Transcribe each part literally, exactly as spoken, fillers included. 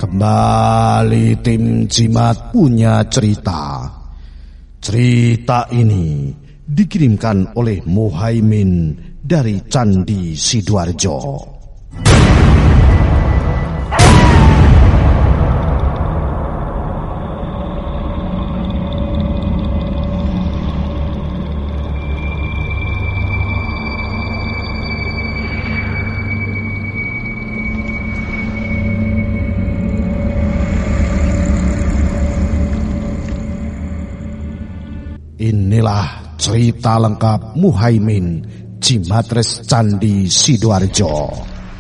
Kembali tim Jimat punya cerita. Cerita ini dikirimkan oleh Muhaimin dari Candi Sidoarjo. Inilah cerita lengkap Muhaimin Jimatres Candi Sidoarjo.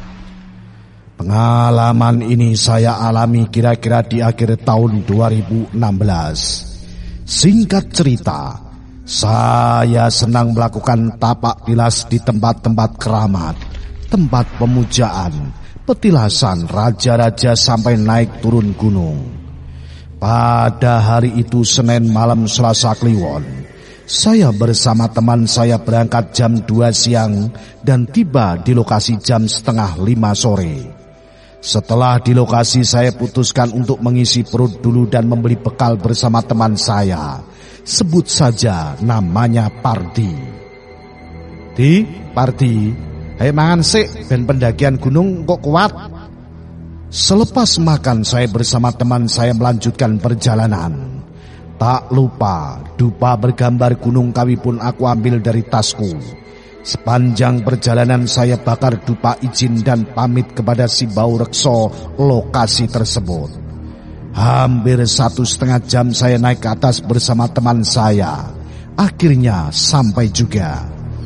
Pengalaman ini saya alami kira-kira di akhir tahun dua ribu enam belas. Singkat cerita, saya senang melakukan tapak tilas di tempat-tempat keramat, tempat pemujaan, petilasan raja-raja sampai naik turun gunung. Pada hari itu Senin malam Selasa Kliwon, saya bersama teman saya berangkat jam dua siang dan tiba di lokasi jam setengah lima sore. Setelah di lokasi saya putuskan untuk mengisi perut dulu dan membeli bekal bersama teman saya. Sebut saja namanya Pardi. Di, Pardi, hei mangan sik ben pendakian gunung kok kuat. Selepas makan saya bersama teman saya melanjutkan perjalanan. Tak lupa dupa bergambar Gunung Kawi pun aku ambil dari tasku. Sepanjang perjalanan saya bakar dupa izin dan pamit kepada si Bau Rekso lokasi tersebut. Hampir satu setengah jam saya naik ke atas bersama teman saya. Akhirnya sampai juga.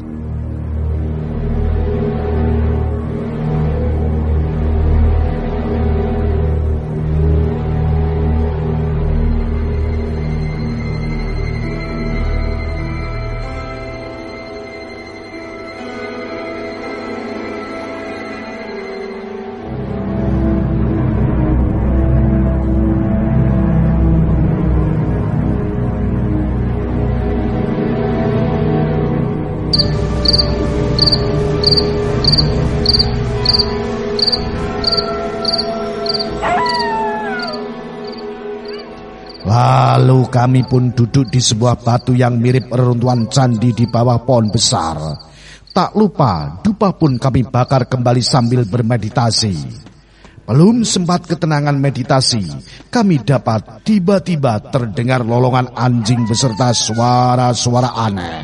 Lalu kami pun duduk di sebuah batu yang mirip reruntuhan candi di bawah pohon besar. Tak lupa dupa pun kami bakar kembali sambil bermeditasi. Belum sempat ketenangan meditasi, kami dapat tiba-tiba terdengar lolongan anjing beserta suara-suara aneh.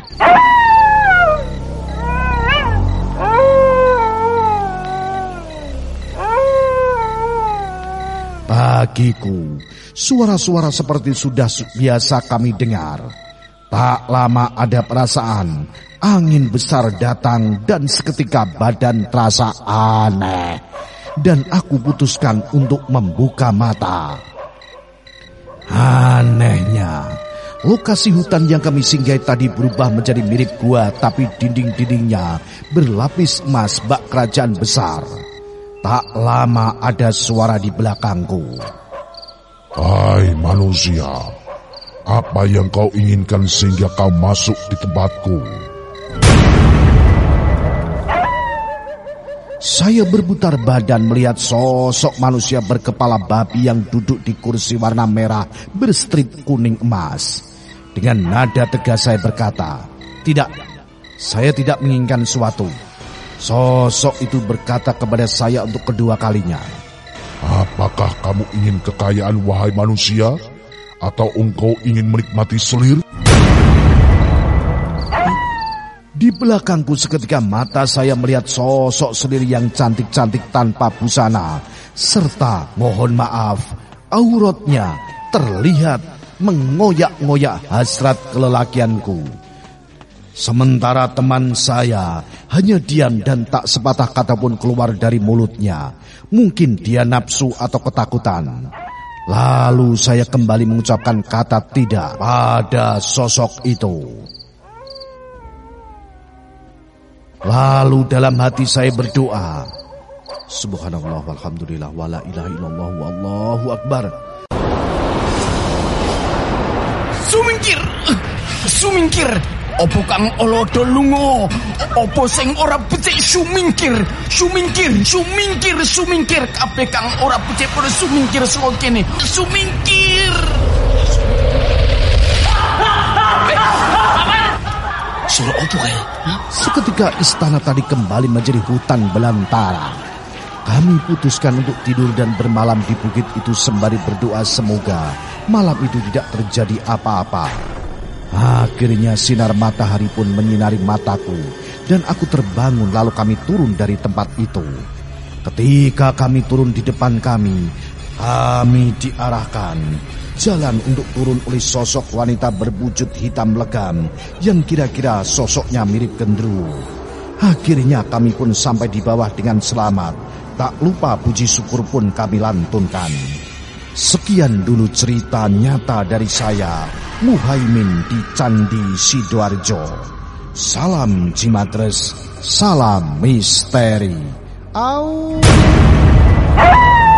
Bagiku, suara-suara seperti sudah biasa kami dengar. Tak lama ada perasaan angin besar datang dan seketika badan terasa aneh. Dan aku putuskan untuk membuka mata. Anehnya, lokasi hutan yang kami singgahi tadi berubah menjadi mirip gua, tapi dinding-dindingnya berlapis emas bak kerajaan besar. Tak lama ada suara di belakangku. Hai manusia, apa yang kau inginkan sehingga kau masuk di tempatku? Saya berputar badan melihat sosok manusia berkepala babi yang duduk di kursi warna merah berstrip kuning emas. Dengan nada tegas saya berkata, "Tidak, saya tidak menginginkan sesuatu." Sosok itu berkata kepada saya untuk kedua kalinya, "Apakah kamu ingin kekayaan wahai manusia? Atau engkau ingin menikmati selir?" Di belakangku seketika mata saya melihat sosok selir yang cantik-cantik tanpa busana. Serta mohon maaf, auratnya terlihat mengoyak-ngoyak hasrat kelelakianku. Sementara teman saya hanya diam dan tak sepatah kata pun keluar dari mulutnya. Mungkin dia nafsu atau ketakutan. Lalu saya kembali mengucapkan kata tidak pada sosok itu. Lalu dalam hati saya berdoa, Subhanallah walhamdulillah wala ilaha illallah wallahu akbar. Sumingkir, sumingkir, Opo kang olodo lunga? Opo sing ora becik sumingkir, sumingkir, sumingkir, sumingkir. Kabeh kang ora becik padha sumingkir saka kene. Sumingkir. Suruh opo kae? Seketika istana tadi kembali menjadi hutan belantara. Kami putuskan untuk tidur dan bermalam di bukit itu sembari berdoa semoga malam itu tidak terjadi apa-apa. Akhirnya sinar matahari pun menyinari mataku dan aku terbangun lalu kami turun dari tempat itu. Ketika kami turun di depan kami, kami diarahkan jalan untuk turun oleh sosok wanita berwujud hitam legam yang kira-kira sosoknya mirip genderuwo. Akhirnya kami pun sampai di bawah dengan selamat. Tak lupa puji syukur pun kami lantunkan. Sekian dulu cerita nyata dari saya, Muhaimin di Candi Sidoarjo. Salam Jimatres, salam misteri. Au.